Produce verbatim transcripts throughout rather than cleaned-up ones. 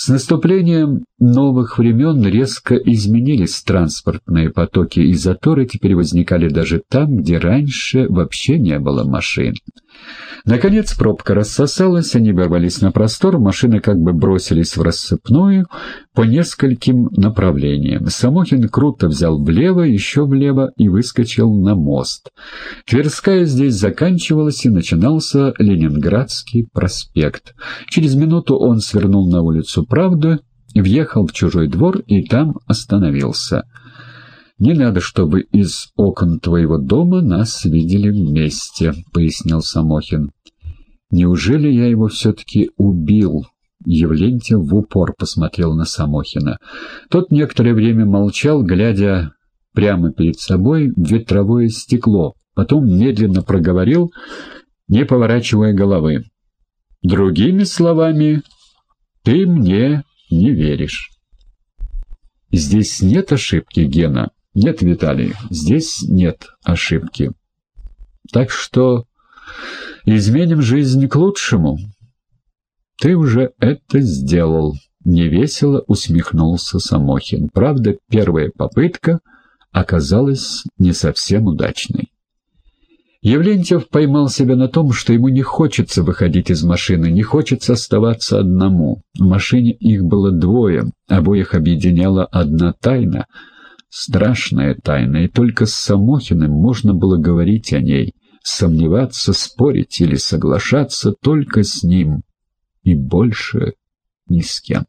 С наступлением новых времен резко изменились транспортные потоки, и заторы теперь возникали даже там, где раньше вообще не было машин. Наконец пробка рассосалась, они ворвались на простор, машины как бы бросились в рассыпную по нескольким направлениям. Самохин круто взял влево, еще влево и выскочил на мост. Тверская здесь заканчивалась, и начинался Ленинградский проспект. Через минуту он свернул на улицу Правды, въехал в чужой двор и там остановился. «Не надо, чтобы из окон твоего дома нас видели вместе», — пояснил Самохин. «Неужели я его все-таки убил?» Евлентьев в упор посмотрел на Самохина. Тот некоторое время молчал, глядя прямо перед собой в ветровое стекло, потом медленно проговорил, не поворачивая головы. «Другими словами, ты мне не веришь». «Здесь нет ошибки, Гена». «Нет, Виталий, здесь нет ошибки. Так что изменим жизнь к лучшему». «Ты уже это сделал», — невесело усмехнулся Самохин. Правда, первая попытка оказалась не совсем удачной. Евлентьев поймал себя на том, что ему не хочется выходить из машины, не хочется оставаться одному. В машине их было двое, обоих объединяла одна тайна — страшная тайна, и только с Самохиным можно было говорить о ней, сомневаться, спорить или соглашаться только с ним, и больше ни с кем.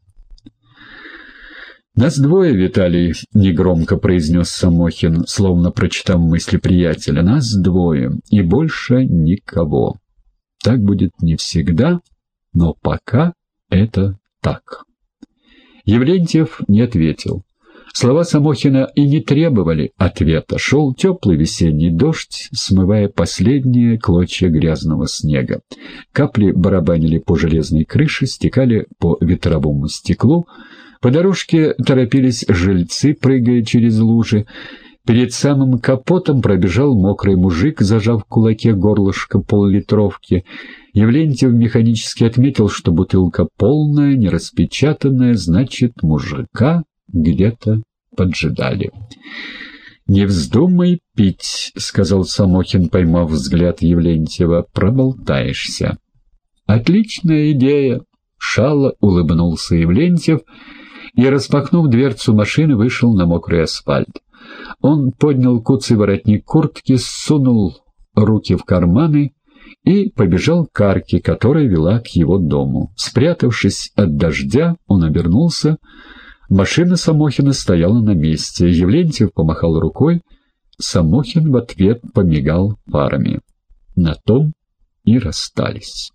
«Нас двое, Виталий», — негромко произнес Самохин, словно прочитав мысли приятеля, — «нас двое, и больше никого. Так будет не всегда, но пока это так». Евлентьев не ответил. Слова Самохина и не требовали ответа. Шел теплый весенний дождь, смывая последние клочья грязного снега. Капли барабанили по железной крыше, стекали по ветровому стеклу. По дорожке торопились жильцы, прыгая через лужи. Перед самым капотом пробежал мокрый мужик, зажав в кулаке горлышко поллитровки. Евлентьев механически отметил, что бутылка полная, не распечатанная, значит, мужика где-то поджидали. «Не вздумай пить», — сказал Самохин, поймав взгляд Евлентьева, — «проболтаешься». «Отличная идея», — шало улыбнулся Евлентьев и, распахнув дверцу машины, вышел на мокрый асфальт. Он поднял куцый воротник куртки, сунул руки в карманы и побежал к арке, которая вела к его дому. Спрятавшись от дождя, он обернулся. Машина Самохина стояла на месте. Евлентьев помахал рукой. Самохин в ответ помигал фарами. На том и расстались.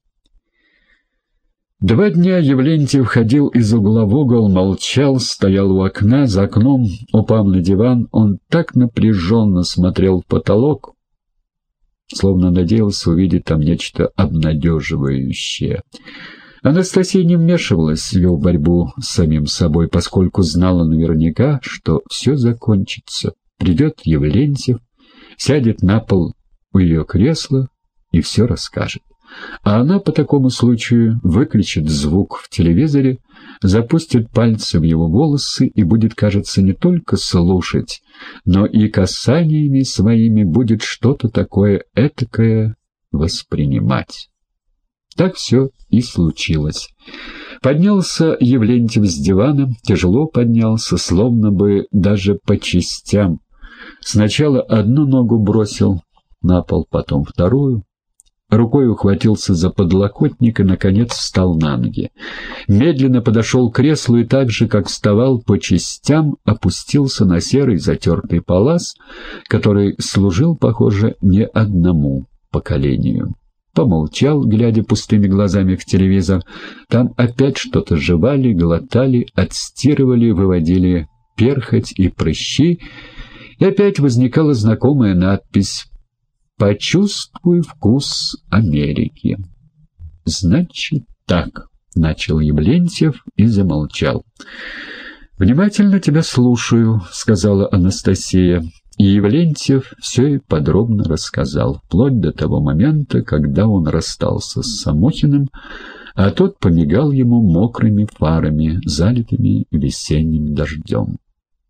Два дня Евлентьев ходил из угла в угол, молчал, стоял у окна. За окном, упав на диван, он так напряженно смотрел в потолок, словно надеялся увидеть там нечто обнадеживающее. Анастасия не вмешивалась в его борьбу с самим собой, поскольку знала наверняка, что все закончится. Придет Евлентьев, сядет на пол у ее кресла и все расскажет. А она по такому случаю выключит звук в телевизоре, запустит пальцы в его волосы и будет, кажется, не только слушать, но и касаниями своими будет что-то такое этакое воспринимать. Так все и случилось. Поднялся Евлентьев с дивана, тяжело поднялся, словно бы даже по частям. Сначала одну ногу бросил на пол, потом вторую. Рукой ухватился за подлокотник и, наконец, встал на ноги. Медленно подошел к креслу и так же, как вставал, по частям опустился на серый затертый палас, который служил, похоже, не одному поколению. Помолчал, глядя пустыми глазами в телевизор. Там опять что-то жевали, глотали, отстирывали, выводили перхоть и прыщи, и опять возникала знакомая надпись «Почувствуй вкус Америки». «Значит так», — начал Евлентьев и замолчал. «Внимательно тебя слушаю», — сказала Анастасия. И Евлентьев все и подробно рассказал, вплоть до того момента, когда он расстался с Самохиным, а тот помигал ему мокрыми фарами, залитыми весенним дождем.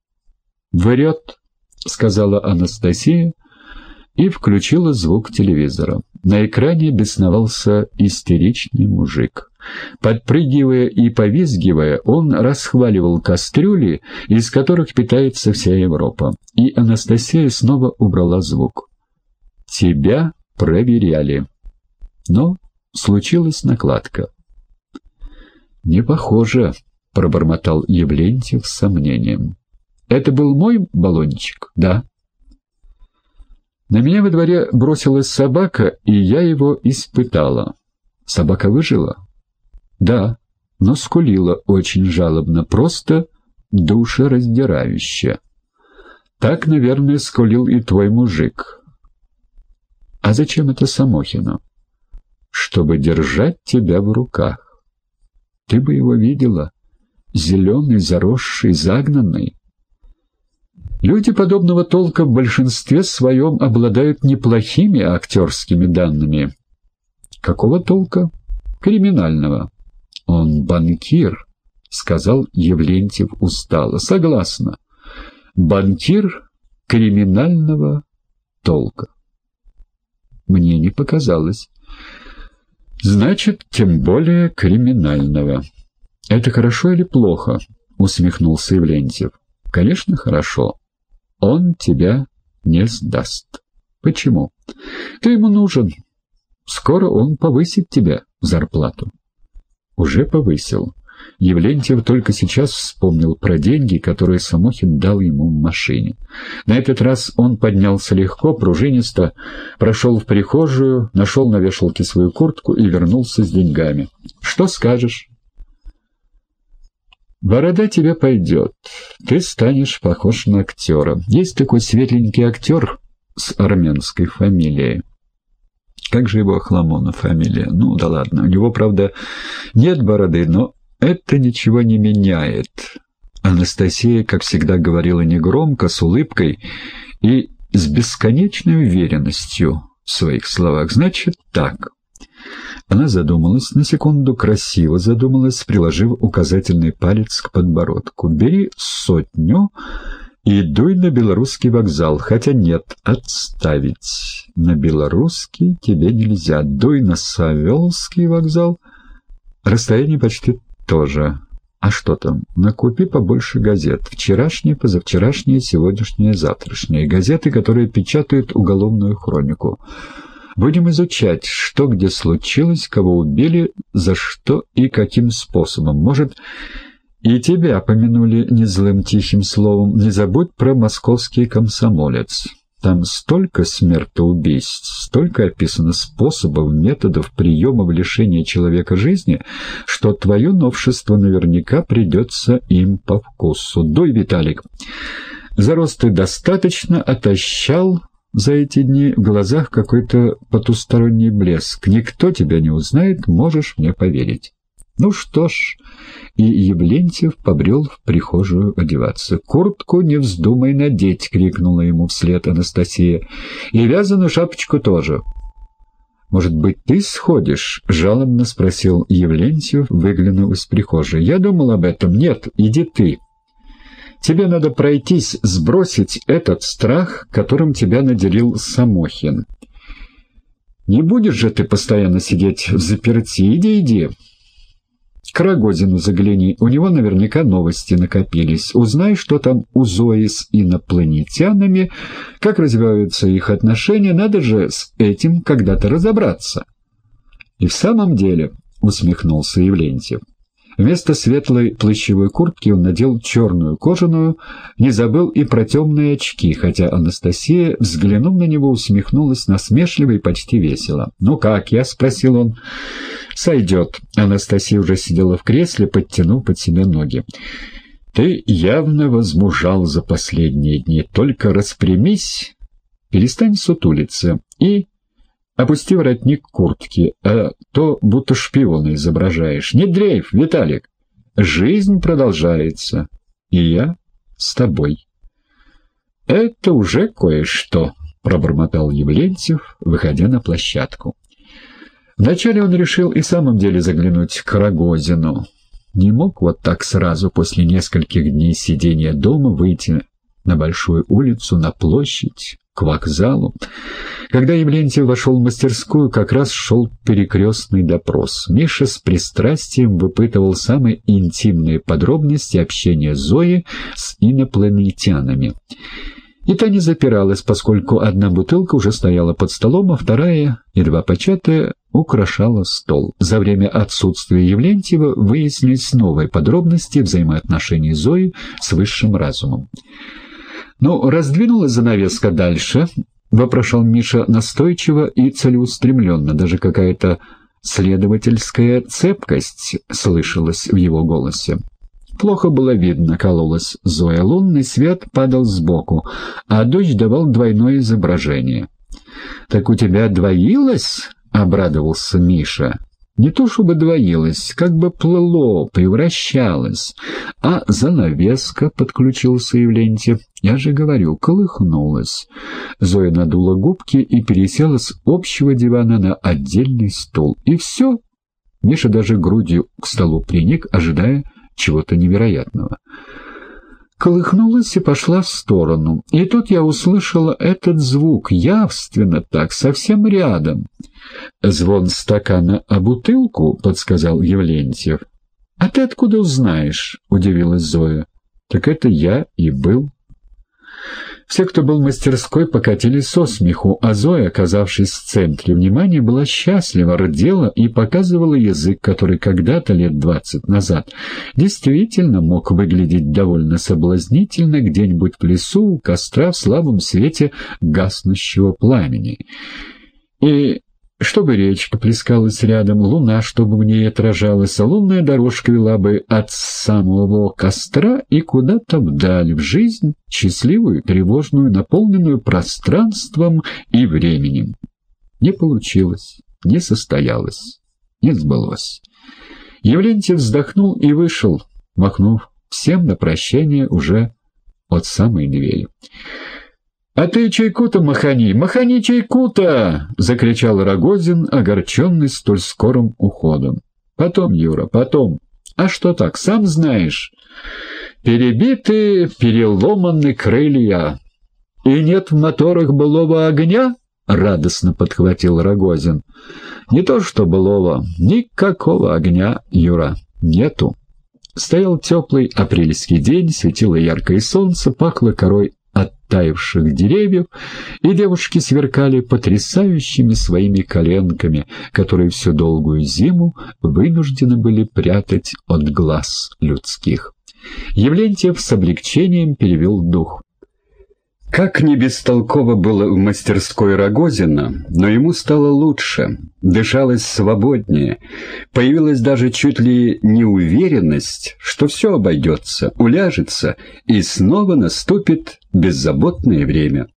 «Врет», — сказала Анастасия и включила звук телевизора. На экране бесновался истеричный мужик. Подпрыгивая и повизгивая, он расхваливал кастрюли, из которых питается вся Европа. И Анастасия снова убрала звук. «Тебя проверяли». Но случилась накладка. «Не похоже», — пробормотал Явлентьев с сомнением. «Это был мой баллончик?» «Да». «На меня во дворе бросилась собака, и я его испытала. Собака выжила?» «Да, но скулила очень жалобно, просто душераздирающе. Так, наверное, скулил и твой мужик». «А зачем это Самохину?» «Чтобы держать тебя в руках. Ты бы его видела, зеленый, заросший, загнанный». Люди подобного толка в большинстве своем обладают неплохими актерскими данными. Какого толка? Криминального. Он банкир, сказал Явлентьев устало. Согласна. Банкир криминального толка. Мне не показалось. Значит, тем более криминального. Это хорошо или плохо? Усмехнулся Явлентьев. Конечно, хорошо. Он тебя не сдаст. Почему? Ты ему нужен. Скоро он повысит тебе зарплату. Уже повысил. Явлентьев только сейчас вспомнил про деньги, которые Самохин дал ему в машине. На этот раз он поднялся легко, пружинисто, прошел в прихожую, нашел на вешалке свою куртку и вернулся с деньгами. «Что скажешь?» «Борода тебе пойдет. Ты станешь похож на актера. Есть такой светленький актер с армянской фамилией. Как же его Охламонов фамилия? Ну да ладно, у него, правда, нет бороды, но это ничего не меняет». Анастасия, как всегда, говорила негромко, с улыбкой и с бесконечной уверенностью в своих словах. «Значит так». Она задумалась, на секунду красиво задумалась, приложив указательный палец к подбородку. «Бери сотню и дуй на Белорусский вокзал. Хотя нет, отставить. На Белорусский тебе нельзя. Дуй на Савеловский вокзал. Расстояние почти тоже. А что там? Накупи побольше газет. Вчерашние, позавчерашние, сегодняшние, завтрашние. Газеты, которые печатают уголовную хронику. Будем изучать, что где случилось, кого убили, за что и каким способом. Может, и тебя помянули незлым тихим словом. Не забудь про московский комсомолец. Там столько смертоубийств, столько описано способов, методов, приемов лишения человека жизни, что твое новшество наверняка придется им по вкусу. Дуй, Виталик. Зарос ты достаточно, отощал. За эти дни в глазах какой-то потусторонний блеск. Никто тебя не узнает, можешь мне поверить. Ну что ж, и Явлентьев побрел в прихожую одеваться. «Куртку не вздумай надеть!» — крикнула ему вслед Анастасия. «И вязаную шапочку тоже!» «Может быть, ты сходишь?» — жалобно спросил Явлентьев, выглянув из прихожей. «Я думал об этом. Нет, иди ты. Тебе надо пройтись, сбросить этот страх, которым тебя наделил Самохин. Не будешь же ты постоянно сидеть взаперти. Иди, иди. К Рогозину загляни, у него наверняка новости накопились. Узнай, что там у Зои с инопланетянами, как развиваются их отношения, надо же с этим когда-то разобраться». «И в самом деле», — усмехнулся Явлентьев. Вместо светлой плащевой куртки он надел черную кожаную, не забыл и про темные очки, хотя Анастасия, взглянув на него, усмехнулась насмешливо и почти весело. «Ну как я?» — спросил он. «Сойдет». Анастасия уже сидела в кресле, подтянув под себя ноги. «Ты явно возмужал за последние дни. Только распрямись, перестань сутулиться и... опусти воротник куртки, а то будто шпиона изображаешь. Не дрейф, Виталик. Жизнь продолжается, и я с тобой». «Это уже кое-что», — пробормотал Явлентьев, выходя на площадку. Вначале он решил и в самом деле заглянуть к Рогозину. Не мог вот так сразу после нескольких дней сидения дома выйти на большую улицу, на площадь, к вокзалу. Когда Явлентьев вошел в мастерскую, как раз шел перекрестный допрос. Миша с пристрастием выпытывал самые интимные подробности общения Зои с инопланетянами. И та не запиралась, поскольку одна бутылка уже стояла под столом, а вторая, едва початая, украшала стол. За время отсутствия Явлентьева выяснились новые подробности взаимоотношений Зои с высшим разумом. «Ну, раздвинулась занавеска дальше?» — вопрошал Миша настойчиво и целеустремленно. Даже какая-то следовательская цепкость слышалась в его голосе. Плохо было видно, кололась Зоя. Лунный свет падал сбоку, а дождь давал двойное изображение. «Так у тебя двоилось?» — обрадовался Миша. «Не то чтобы двоилось, как бы плыло, превращалось. А занавеска», — подключился Явлентьев. «Я же говорю, колыхнулась». Зоя надула губки и пересела с общего дивана на отдельный стул. И все. Миша даже грудью к столу приник, ожидая чего-то невероятного. Колыхнулась и пошла в сторону. И тут я услышала этот звук, явственно так, совсем рядом. «Звон стакана о бутылку», — подсказал Явлентьев. «А ты откуда узнаешь?» — удивилась Зоя. «Так это я и был». Все, кто был в мастерской, покатились со смеху, а Зоя, оказавшись в центре внимания, была счастлива, рдела и показывала язык, который когда-то, лет двадцать назад, действительно мог выглядеть довольно соблазнительно где-нибудь в лесу у костра в слабом свете гаснущего пламени. И чтобы речка плескалась рядом, луна, чтобы в ней отражалась, а лунная дорожка вела бы от самого костра и куда-то вдаль, в жизнь, счастливую, тревожную, наполненную пространством и временем. Не получилось, не состоялось, не сбылось. Явлентьев вздохнул и вышел, махнув всем на прощание уже от самой двери. «А ты чайку-то махани! Махани чайку-то!» — закричал Рогозин, огорченный столь скорым уходом. «Потом, Юра, потом. А что так, сам знаешь? Перебиты, переломаны крылья. И нет в моторах былого огня?» — радостно подхватил Рогозин. «Не то что былого, никакого огня, Юра, нету». Стоял теплый апрельский день, светило яркое солнце, пахло корой оттаивших деревьев, и девушки сверкали потрясающими своими коленками, которые всю долгую зиму вынуждены были прятать от глаз людских. Явлентьев с облегчением перевел дух. Как не бестолково было в мастерской Рогозина, но ему стало лучше, дышалось свободнее, появилась даже чуть ли не уверенность, что все обойдется, уляжется, и снова наступит беззаботное время.